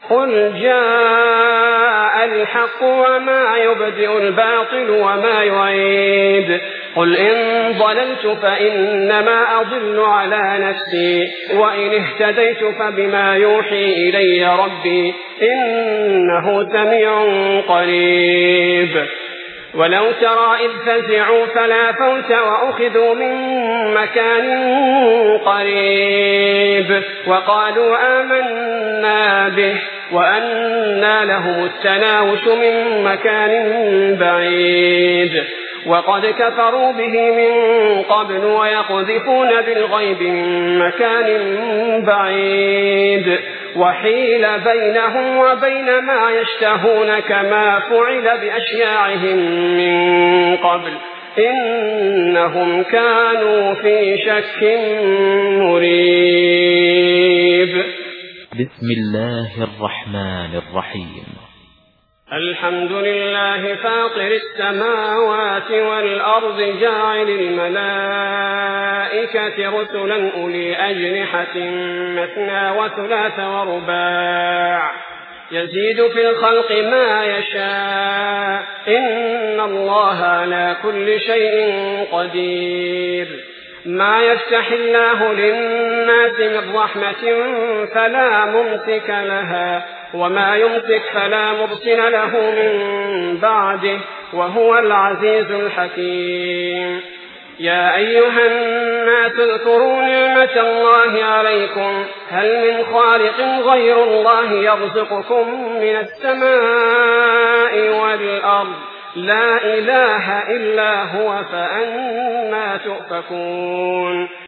قل جاء الحق وما يبدئ الباطل وما يعيد. قل إن ضللت فإنما أضل على نفسي وإن اهتديت فبما يوحي إلي ربي إنه سميع قريب. ولو ترى إذ فزعوا فلا فوت وأخذوا من مكان قريب وقالوا آمنا به وأنى لهم التناوش من مكان بعيد وقد كفروا به من قبل ويقذفون بالغيب من مكان بعيد وحيل بينهم وبين ما يشتهون كما فعل بأشياعهم من قبل إنهم كانوا في شك مريب. بسم الله الرحمن الرحيم. الحمد لله فاطر السماوات والأرض جاعل الملائكة رسلا أولي أجنحة مثنى وثلاث ورباع يزيد في الخلق ما يشاء إن الله على كل شيء قدير. ما يفتح الله للناس من رحمة فلا ممسك لها وما يمسك فلا مرسل له من بعده وهو العزيز الحكيم. يا أيها الناس اذكروا نعمة الله عليكم هل من خالق غير الله يرزقكم من السماء والأرض لا إله إلا هو فأنى تؤفكون.